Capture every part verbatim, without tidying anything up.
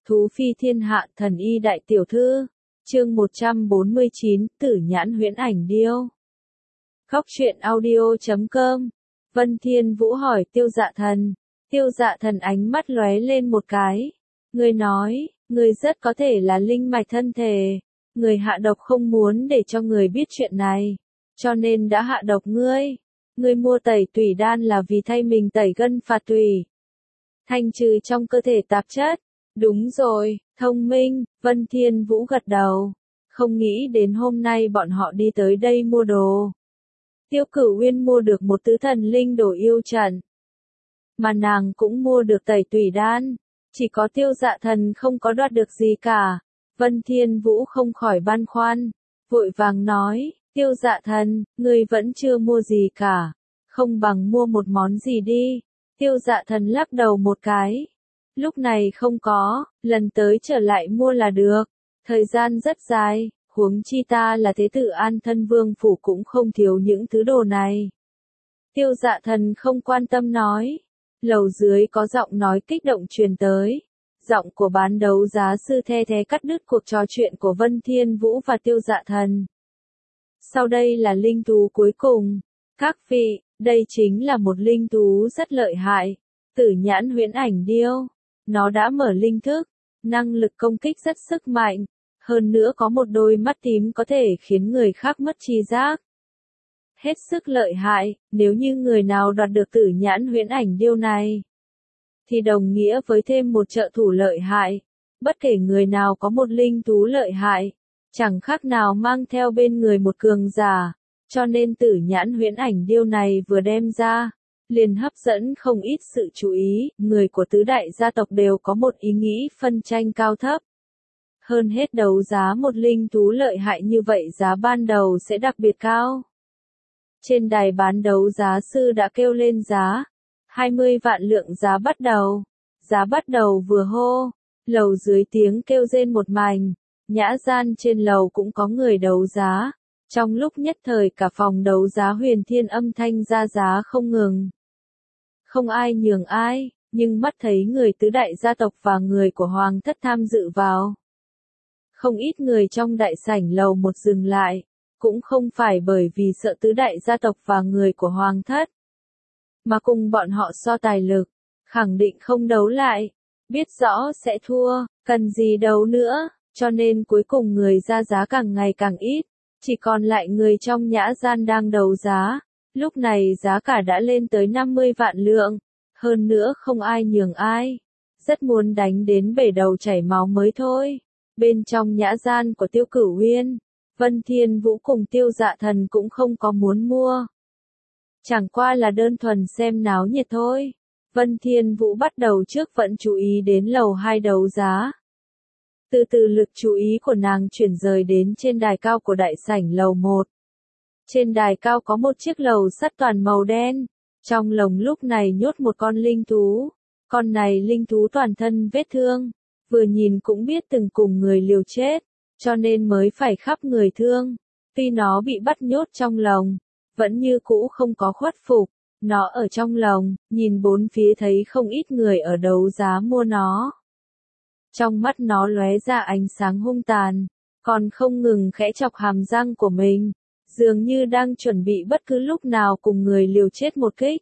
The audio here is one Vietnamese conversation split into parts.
Thú phi thiên hạ thần y đại tiểu thư. Chương một trăm bốn mươi chín, Tử nhãn huyễn ảnh điêu. Góc truyện audio chấm com. Vân Thiên Vũ hỏi Tiêu Dạ Thần. Tiêu Dạ Thần ánh mắt lóe lên một cái. Người nói, người rất có thể là linh mạch thân thể. Người hạ độc không muốn để cho người biết chuyện này. Cho nên đã hạ độc ngươi. Ngươi mua tẩy tủy đan là vì thay mình tẩy gân phạt tủy. Thanh trừ trong cơ thể tạp chất. Đúng rồi, thông minh, Vân Thiên Vũ gật đầu. Không nghĩ đến hôm nay bọn họ đi tới đây mua đồ. Tiêu Cửu Uyên mua được một tứ thần linh đồ yêu trận. Mà nàng cũng mua được tẩy tủy đan. Chỉ có Tiêu Dạ Thần không có đoạt được gì cả. Vân Thiên Vũ không khỏi băn khoăn. Vội vàng nói, Tiêu Dạ Thần, ngươi vẫn chưa mua gì cả. Không bằng mua một món gì đi. Tiêu Dạ Thần lắc đầu một cái. Lúc này không có, lần tới trở lại mua là được. Thời gian rất dài, huống chi ta là thế tử An Thân Vương phủ cũng không thiếu những thứ đồ này. Tiêu Dạ Thần không quan tâm nói. Lầu dưới có giọng nói kích động truyền tới. Giọng của bán đấu giá sư the thế cắt đứt cuộc trò chuyện của Vân Thiên Vũ và Tiêu Dạ Thần. Sau đây là linh thú cuối cùng. Các vị, đây chính là một linh thú rất lợi hại. Tử nhãn huyễn ảnh điêu. Nó đã mở linh thức, năng lực công kích rất sức mạnh, hơn nữa có một đôi mắt tím có thể khiến người khác mất tri giác. Hết sức lợi hại, nếu như người nào đoạt được tử nhãn huyễn ảnh điêu này, thì đồng nghĩa với thêm một trợ thủ lợi hại. Bất kể người nào có một linh thú lợi hại, chẳng khác nào mang theo bên người một cường giả, cho nên tử nhãn huyễn ảnh điêu này vừa đem ra, liền hấp dẫn không ít sự chú ý, người của tứ đại gia tộc đều có một ý nghĩ phân tranh cao thấp. Hơn hết đấu giá một linh thú lợi hại như vậy giá ban đầu sẽ đặc biệt cao. Trên đài bán đấu giá sư đã kêu lên giá, hai mươi vạn lượng giá bắt đầu. Giá bắt đầu vừa hô, lầu dưới tiếng kêu rên một mảnh, nhã gian trên lầu cũng có người đấu giá. Trong lúc nhất thời cả phòng đấu giá Huyền Thiên âm thanh ra giá không ngừng. Không ai nhường ai, nhưng mắt thấy người tứ đại gia tộc và người của Hoàng thất tham dự vào. Không ít người trong đại sảnh lầu một dừng lại, cũng không phải bởi vì sợ tứ đại gia tộc và người của Hoàng thất, mà cùng bọn họ so tài lực, khẳng định không đấu lại, biết rõ sẽ thua, cần gì đấu nữa, cho nên cuối cùng người ra giá càng ngày càng ít, chỉ còn lại người trong nhã gian đang đấu giá. Lúc này giá cả đã lên tới năm mươi vạn lượng, hơn nữa không ai nhường ai, rất muốn đánh đến bể đầu chảy máu mới thôi. Bên trong nhã gian của Tiêu Cửu Uyên, Vân Thiên Vũ cùng Tiêu Dạ Thần cũng không có muốn mua. Chẳng qua là đơn thuần xem náo nhiệt thôi. Vân Thiên Vũ bắt đầu trước vẫn chú ý đến lầu hai đấu giá. Từ từ lực chú ý của nàng chuyển rời đến trên đài cao của đại sảnh lầu một. Trên đài cao có một chiếc lầu sắt toàn màu đen, trong lồng lúc này nhốt một con linh thú, con này linh thú toàn thân vết thương, vừa nhìn cũng biết từng cùng người liều chết, cho nên mới phải khắp người thương, tuy nó bị bắt nhốt trong lồng, vẫn như cũ không có khuất phục, nó ở trong lồng, nhìn bốn phía thấy không ít người ở đấu giá mua nó. Trong mắt nó lóe ra ánh sáng hung tàn, còn không ngừng khẽ chọc hàm răng của mình. Dường như đang chuẩn bị bất cứ lúc nào cùng người liều chết một kích.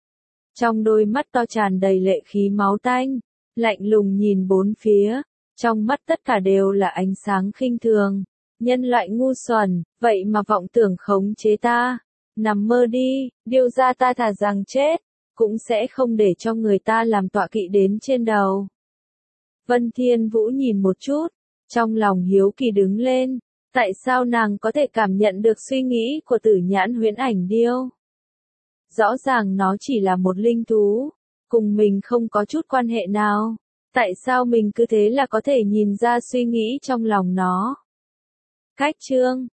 Trong đôi mắt to tràn đầy lệ khí máu tanh, lạnh lùng nhìn bốn phía, trong mắt tất cả đều là ánh sáng khinh thường. Nhân loại ngu xuẩn, vậy mà vọng tưởng khống chế ta, nằm mơ đi, điêu ra ta thà rằng chết, cũng sẽ không để cho người ta làm tọa kỵ đến trên đầu. Vân Thiên Vũ nhìn một chút, trong lòng hiếu kỳ đứng lên. Tại sao nàng có thể cảm nhận được suy nghĩ của tử nhãn huyễn ảnh điêu? Rõ ràng nó chỉ là một linh thú, cùng mình không có chút quan hệ nào. Tại sao mình cứ thế là có thể nhìn ra suy nghĩ trong lòng nó? Cách chương